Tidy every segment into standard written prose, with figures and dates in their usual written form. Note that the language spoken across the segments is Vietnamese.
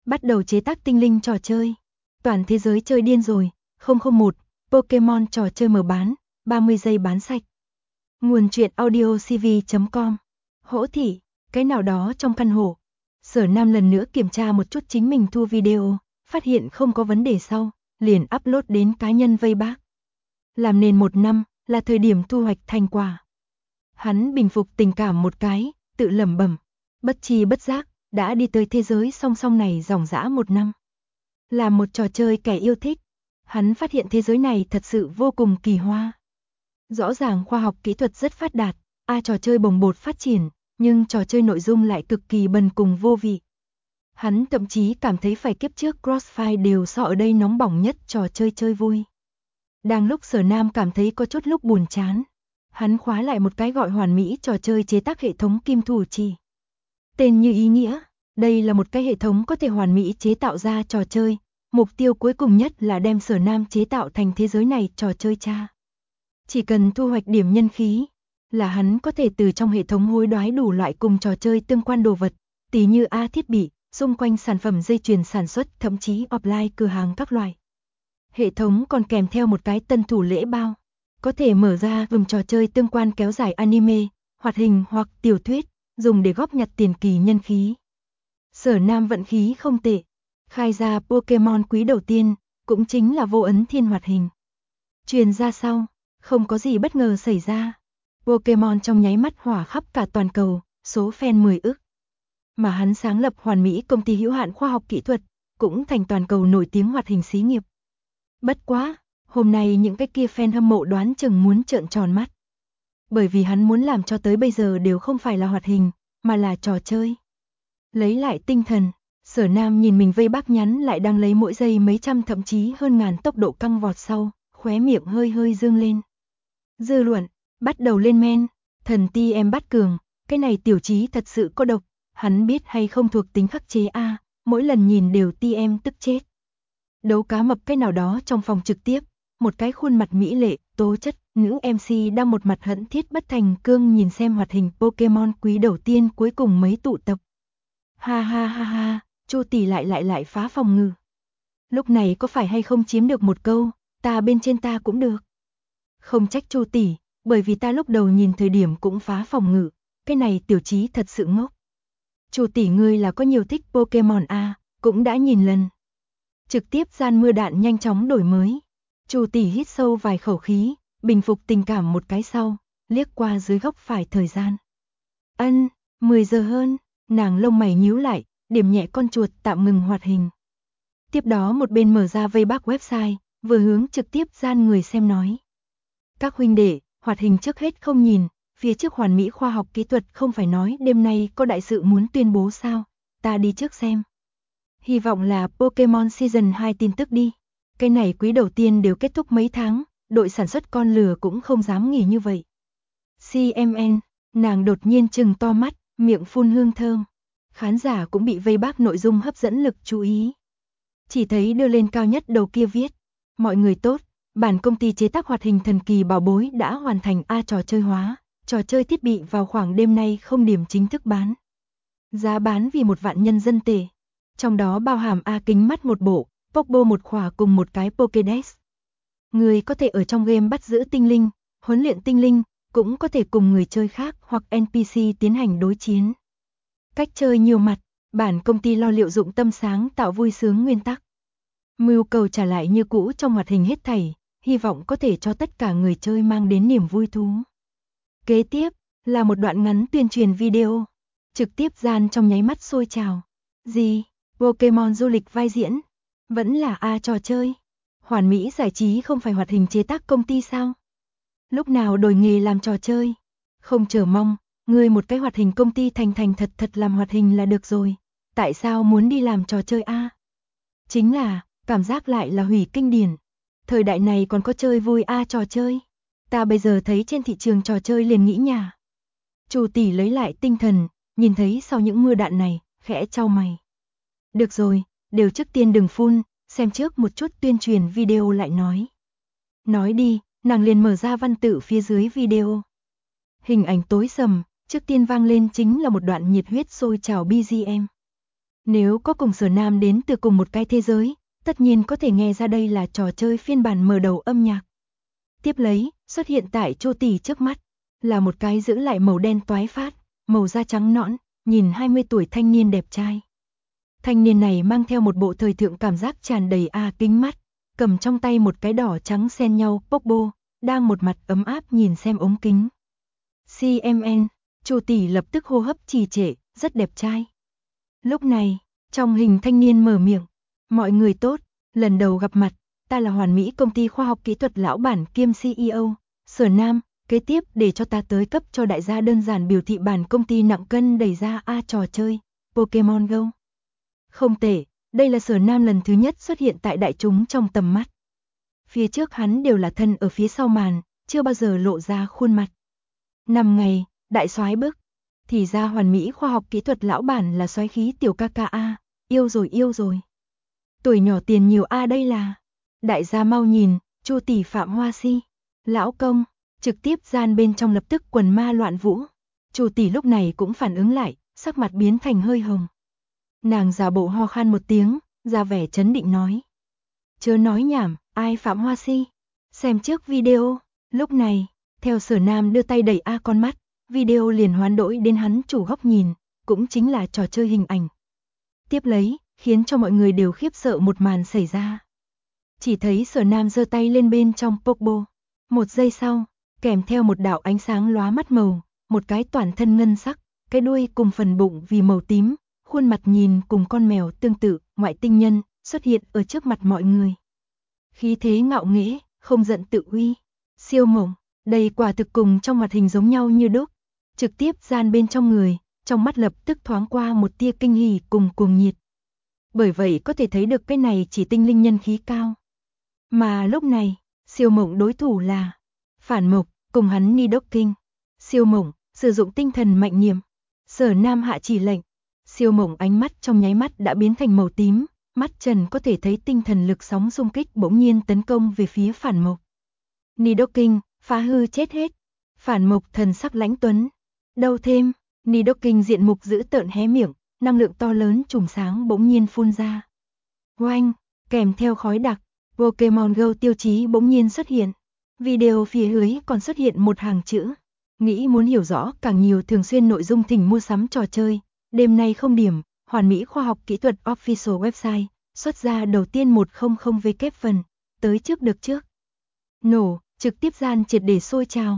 Bắt đầu chế tác tinh linh trò chơi. Toàn thế giới chơi điên rồi. 001, Pokemon trò chơi mở bán, 30 giây bán sạch. Nguồn truyện audiocv.com. Hỗ thị, cái nào đó trong căn hộ. Sở Nam lần nữa kiểm tra một chút chính mình thu video, phát hiện không có vấn đề sau, liền upload đến cá nhân vây bác. Làm nền 1 năm, là thời điểm thu hoạch thành quả. Hắn bình phục tình cảm một cái, tự lẩm bẩm, bất tri bất giác, đã đi tới thế giới song song này dòng dã 1 năm. Là một trò chơi kẻ yêu thích, hắn phát hiện thế giới này thật sự vô cùng kỳ hoa. Rõ ràng khoa học kỹ thuật rất phát đạt, trò chơi bồng bột phát triển, nhưng trò chơi nội dung lại cực kỳ bần cùng vô vị. Hắn thậm chí cảm thấy phải kiếp trước Crossfire đều so ở đây nóng bỏng nhất trò chơi vui. Đang lúc Sở Nam cảm thấy có chút lúc buồn chán, hắn khóa lại một cái gọi hoàn mỹ trò chơi chế tác hệ thống kim thủ chỉ. Tên như ý nghĩa, đây là một cái hệ thống có thể hoàn mỹ chế tạo ra trò chơi, mục tiêu cuối cùng nhất là đem Sở Nam chế tạo thành thế giới này trò chơi cha. Chỉ cần thu hoạch điểm nhân khí, là hắn có thể từ trong hệ thống hối đoái đủ loại cùng trò chơi tương quan đồ vật, tỉ như thiết bị, xung quanh sản phẩm dây chuyền sản xuất, thậm chí offline cửa hàng các loại. Hệ thống còn kèm theo một cái tân thủ lễ bao, có thể mở ra vùng trò chơi tương quan kéo dài anime, hoạt hình hoặc tiểu thuyết, dùng để góp nhặt tiền kỳ nhân khí. Sở Nam vận khí không tệ, khai ra Pokemon quý đầu tiên, cũng chính là vô ấn thiên hoạt hình. Truyền ra sau, không có gì bất ngờ xảy ra. Pokemon trong nháy mắt hỏa khắp cả toàn cầu, số fan 10 ức. Mà hắn sáng lập hoàn mỹ công ty hữu hạn khoa học kỹ thuật, cũng thành toàn cầu nổi tiếng hoạt hình xí nghiệp. Bất quá, hôm nay những cái kia fan hâm mộ đoán chừng muốn trợn tròn mắt. Bởi vì hắn muốn làm cho tới bây giờ đều không phải là hoạt hình, mà là trò chơi. Lấy lại tinh thần, Sở Nam nhìn mình vây bác nhắn lại đang lấy mỗi giây mấy trăm thậm chí hơn ngàn tốc độ căng vọt sau, khóe miệng hơi hơi dương lên. Dư luận, bắt đầu lên men, thần ti em bắt cường, cái này tiểu chí thật sự có độc, hắn biết hay không thuộc tính khắc chế mỗi lần nhìn đều ti em tức chết. Đấu cá mập cái nào đó trong phòng trực tiếp, một cái khuôn mặt mỹ lệ, tố chất, nữ MC đang một mặt hận thiết bất thành cương nhìn xem hoạt hình Pokemon quý đầu tiên cuối cùng mấy tụ tập. Ha ha ha ha, Chu tỷ lại phá phòng ngự. Lúc này có phải hay không chiếm được một câu, ta bên trên ta cũng được. Không trách Chu tỷ, bởi vì ta lúc đầu nhìn thời điểm cũng phá phòng ngự, cái này tiểu chí thật sự ngốc. Chu tỷ ngươi là có nhiều thích Pokemon cũng đã nhìn lần. Trực tiếp gian mưa đạn nhanh chóng đổi mới. Chu tỷ hít sâu vài khẩu khí, bình phục tình cảm một cái sau, liếc qua dưới góc phải thời gian. 10 giờ hơn, nàng lông mày nhíu lại, điểm nhẹ con chuột tạm ngừng hoạt hình. Tiếp đó một bên mở ra vây bác website, vừa hướng trực tiếp gian người xem nói. Các huynh đệ, hoạt hình trước hết không nhìn, phía trước hoàn mỹ khoa học kỹ thuật không phải nói đêm nay có đại sự muốn tuyên bố sao, ta đi trước xem. Hy vọng là Pokemon Season 2 tin tức đi. Cái này quý đầu tiên đều kết thúc mấy tháng, đội sản xuất con lừa cũng không dám nghỉ như vậy. CMN, nàng đột nhiên trừng to mắt, miệng phun hương thơm. Khán giả cũng bị vây bác nội dung hấp dẫn lực chú ý. Chỉ thấy đưa lên cao nhất đầu kia viết. Mọi người tốt, bản công ty chế tác hoạt hình thần kỳ bảo bối đã hoàn thành trò chơi hóa. Trò chơi thiết bị vào khoảng đêm nay không điểm chính thức bán. Giá bán vì 1 vạn nhân dân tệ. Trong đó bao hàm kính mắt một bộ, Pokebo một khỏa cùng một cái Pokédex. Người có thể ở trong game bắt giữ tinh linh, huấn luyện tinh linh, cũng có thể cùng người chơi khác hoặc NPC tiến hành đối chiến. Cách chơi nhiều mặt, bản công ty lo liệu dụng tâm sáng tạo vui sướng nguyên tắc. Mưu cầu trả lại như cũ trong hoạt hình hết thảy, hy vọng có thể cho tất cả người chơi mang đến niềm vui thú. Kế tiếp, là một đoạn ngắn tuyên truyền video. Trực tiếp gian trong nháy mắt sôi trào. Gì? Pokemon du lịch vai diễn? Vẫn là trò chơi? Hoàn mỹ giải trí không phải hoạt hình chế tác công ty sao? Lúc nào đổi nghề làm trò chơi? Không chờ mong, người một cái hoạt hình công ty thành thật làm hoạt hình là được rồi. Tại sao muốn đi làm trò chơi Chính là, cảm giác lại là hủy kinh điển. Thời đại này còn có chơi vui trò chơi. Ta bây giờ thấy trên thị trường trò chơi liền nghĩ nhà. Chu tỷ lấy lại tinh thần, nhìn thấy sau những mưa đạn này, khẽ chau mày. Được rồi, đều trước tiên đừng phun, xem trước một chút tuyên truyền video lại nói. Nói đi, nàng liền mở ra văn tự phía dưới video. Hình ảnh tối sầm, trước tiên vang lên chính là một đoạn nhiệt huyết sôi trào BGM. Nếu có cùng Sở Nam đến từ cùng một cái thế giới, tất nhiên có thể nghe ra đây là trò chơi phiên bản mở đầu âm nhạc. Tiếp lấy, xuất hiện tại Chu Tỷ trước mắt, là một cái giữ lại màu đen toái phát, màu da trắng nõn, nhìn 20 tuổi thanh niên đẹp trai. Thanh niên này mang theo một bộ thời thượng cảm giác tràn đầy kính mắt, cầm trong tay một cái đỏ trắng xen nhau Popo, đang một mặt ấm áp nhìn xem ống kính. CMN, Chu Tỷ lập tức hô hấp trì trệ, rất đẹp trai. Lúc này, trong hình thanh niên mở miệng, mọi người tốt, lần đầu gặp mặt, ta là Hoàn Mỹ công ty khoa học kỹ thuật lão bản kiêm CEO, Sở Nam, kế tiếp để cho ta tới cấp cho đại gia đơn giản biểu thị bản công ty nặng cân đẩy ra trò chơi, Pokemon Go. Không tệ, đây là Sở Nam lần thứ nhất xuất hiện tại đại chúng trong tầm mắt. Phía trước hắn đều là thân ở phía sau màn, chưa bao giờ lộ ra khuôn mặt. 5 ngày, đại soái bức. Thì ra Hoàn Mỹ khoa học kỹ thuật lão bản là soái khí tiểu ca ca yêu rồi. Tuổi nhỏ tiền nhiều đây là. Đại gia mau nhìn, Chu Tỷ Phạm Hoa Si. Lão công, trực tiếp gian bên trong lập tức quần ma loạn vũ. Chu Tỷ lúc này cũng phản ứng lại, sắc mặt biến thành hơi hồng. Nàng giả bộ ho khan một tiếng, ra vẻ trấn định nói. Chớ nói nhảm, ai Phạm Hoa Si? Xem trước video, lúc này, theo Sở Nam đưa tay đẩy con mắt, video liền hoán đổi đến hắn chủ góc nhìn, cũng chính là trò chơi hình ảnh. Tiếp lấy, khiến cho mọi người đều khiếp sợ một màn xảy ra. Chỉ thấy Sở Nam giơ tay lên bên trong Popo. Một giây sau, kèm theo một đạo ánh sáng lóa mắt màu, một cái toàn thân ngân sắc, cái đuôi cùng phần bụng vì màu tím, khuôn mặt nhìn cùng con mèo tương tự, ngoại tinh nhân, xuất hiện ở trước mặt mọi người. Khí thế ngạo nghễ, không giận tự uy, siêu mộng, đây quả thực cùng trong mặt hình giống nhau như đúc. Trực tiếp gian bên trong người, trong mắt lập tức thoáng qua một tia kinh hỉ cùng cuồng nhiệt. Bởi vậy có thể thấy được cái này chỉ tinh linh nhân khí cao. Mà lúc này, siêu mộng đối thủ là Phản Mộc cùng hắn Nidoking. Siêu mộng sử dụng tinh thần mạnh niệm. Sở Nam hạ chỉ lệnh. Siêu mộng ánh mắt trong nháy mắt đã biến thành màu tím, mắt trần có thể thấy tinh thần lực sóng xung kích bỗng nhiên tấn công về phía Phản Mộc. Nidoking, phá hư chết hết. Phản Mộc thần sắc lãnh tuấn. Đâu thêm, Nidoking diện mục dữ tợn hé miệng, năng lượng to lớn chùm sáng bỗng nhiên phun ra. Oanh, kèm theo khói đặc, Pokemon Go tiêu chí bỗng nhiên xuất hiện. Video phía dưới còn xuất hiện một hàng chữ. Nghĩ muốn hiểu rõ càng nhiều thường xuyên nội dung thỉnh mua sắm trò chơi. Đêm nay không điểm, Hoàn Mỹ khoa học kỹ thuật official website, xuất ra đầu tiên 100W phần, tới trước được trước. Nổ, trực tiếp gian triệt để sôi trào.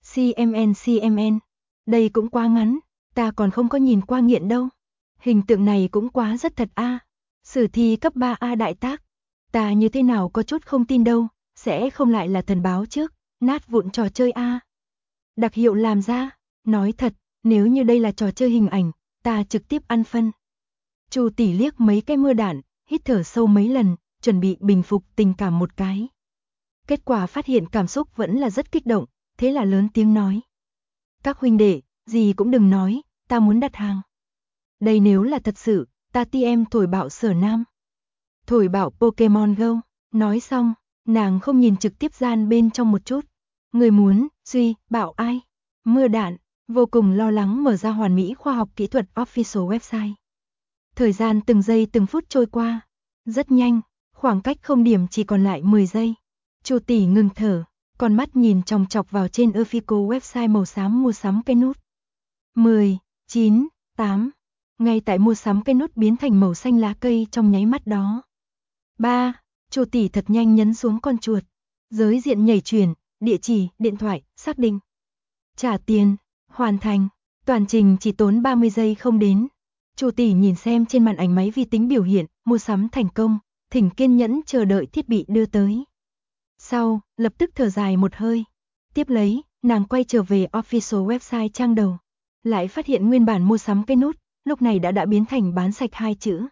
CMN, đây cũng quá ngắn, ta còn không có nhìn qua nghiện đâu. Hình tượng này cũng quá rất thật Sử thi cấp 3 đại tác. Ta như thế nào có chút không tin đâu, sẽ không lại là thần báo trước, nát vụn trò chơi Đặc hiệu làm ra, nói thật, nếu như đây là trò chơi hình ảnh, ta trực tiếp ăn phân. Chu Tỷ liếc mấy cái mưa đạn, hít thở sâu mấy lần, chuẩn bị bình phục tình cảm một cái. Kết quả phát hiện cảm xúc vẫn là rất kích động, thế là lớn tiếng nói. Các huynh đệ, gì cũng đừng nói, ta muốn đặt hàng. Đây nếu là thật sự, ta TM thổi bạo Sở Nam. Thổi bạo Pokemon Go, nói xong, nàng không nhìn trực tiếp gian bên trong một chút. Người muốn, bảo ai? Mưa đạn, vô cùng lo lắng mở ra Hoàn Mỹ khoa học kỹ thuật official website. Thời gian từng giây từng phút trôi qua, rất nhanh, khoảng cách không điểm chỉ còn lại 10 giây. Chu Tỷ ngừng thở, con mắt nhìn chòng chọc vào trên official website màu xám mua sắm cái nút. 10, 9, 8. Ngay tại mua sắm cái nút biến thành màu xanh lá cây trong nháy mắt đó. 3. Chu Tỷ thật nhanh nhấn xuống con chuột. Giới diện nhảy chuyển, địa chỉ, điện thoại, xác định. Trả tiền, hoàn thành. Toàn trình chỉ tốn 30 giây không đến. Chu Tỷ nhìn xem trên màn ảnh máy vi tính biểu hiện, mua sắm thành công, thỉnh kiên nhẫn chờ đợi thiết bị đưa tới. Sau, lập tức thở dài một hơi. Tiếp lấy, nàng quay trở về official website trang đầu. Lại phát hiện nguyên bản mua sắm cái nút, lúc này đã biến thành bán sạch 2 chữ.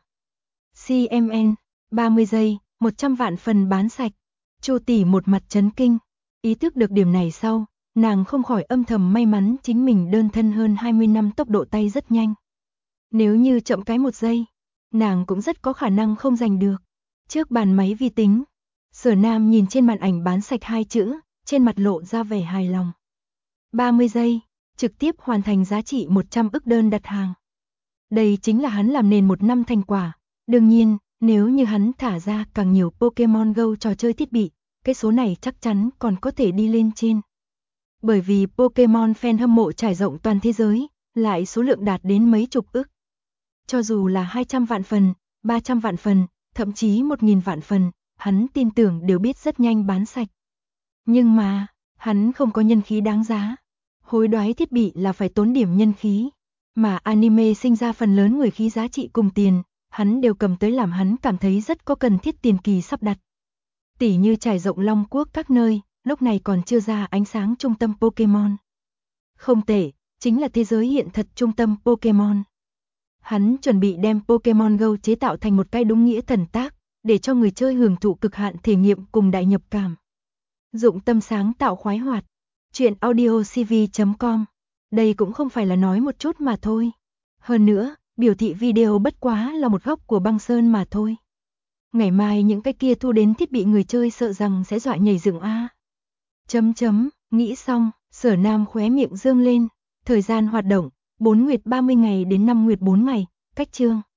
CMN, 30 giây, 100 vạn phần bán sạch. Chu Tỷ một mặt chấn kinh. Ý thức được điểm này sau, nàng không khỏi âm thầm may mắn chính mình đơn thân hơn 20 năm tốc độ tay rất nhanh. Nếu như chậm cái 1 giây, nàng cũng rất có khả năng không giành được. Trước bàn máy vi tính, Sở Nam nhìn trên màn ảnh bán sạch 2 chữ, trên mặt lộ ra vẻ hài lòng. 30 giây, trực tiếp hoàn thành giá trị 100 ức đơn đặt hàng. Đây chính là hắn làm nền 1 năm thành quả. Đương nhiên, nếu như hắn thả ra càng nhiều Pokemon Go trò chơi thiết bị, cái số này chắc chắn còn có thể đi lên trên. Bởi vì Pokemon fan hâm mộ trải rộng toàn thế giới, lại số lượng đạt đến mấy chục ức. Cho dù là 200 vạn phần, 300 vạn phần, thậm chí 1.000 vạn phần, hắn tin tưởng đều biết rất nhanh bán sạch. Nhưng mà, hắn không có nhân khí đáng giá. Hối đoái thiết bị là phải tốn điểm nhân khí. Mà anime sinh ra phần lớn người khí giá trị cùng tiền, hắn đều cầm tới làm hắn cảm thấy rất có cần thiết tiền kỳ sắp đặt. Tỉ như trải rộng Long Quốc các nơi, lúc này còn chưa ra ánh sáng trung tâm Pokemon. Không tệ, chính là thế giới hiện thật trung tâm Pokemon. Hắn chuẩn bị đem Pokemon Go chế tạo thành một cái đúng nghĩa thần tác, để cho người chơi hưởng thụ cực hạn thể nghiệm cùng đại nhập cảm. Dụng tâm sáng tạo khoái hoạt. Chuyện audiocv.com. Đây cũng không phải là nói một chút mà thôi. Hơn nữa, biểu thị video bất quá là một góc của băng sơn mà thôi. Ngày mai những cái kia thu đến thiết bị người chơi sợ rằng sẽ dọa nhảy dựng a. Nghĩ xong, Sở Nam khóe miệng dương lên. Thời gian hoạt động, 4 nguyệt 30 ngày đến 5 nguyệt 4 ngày, cách chương.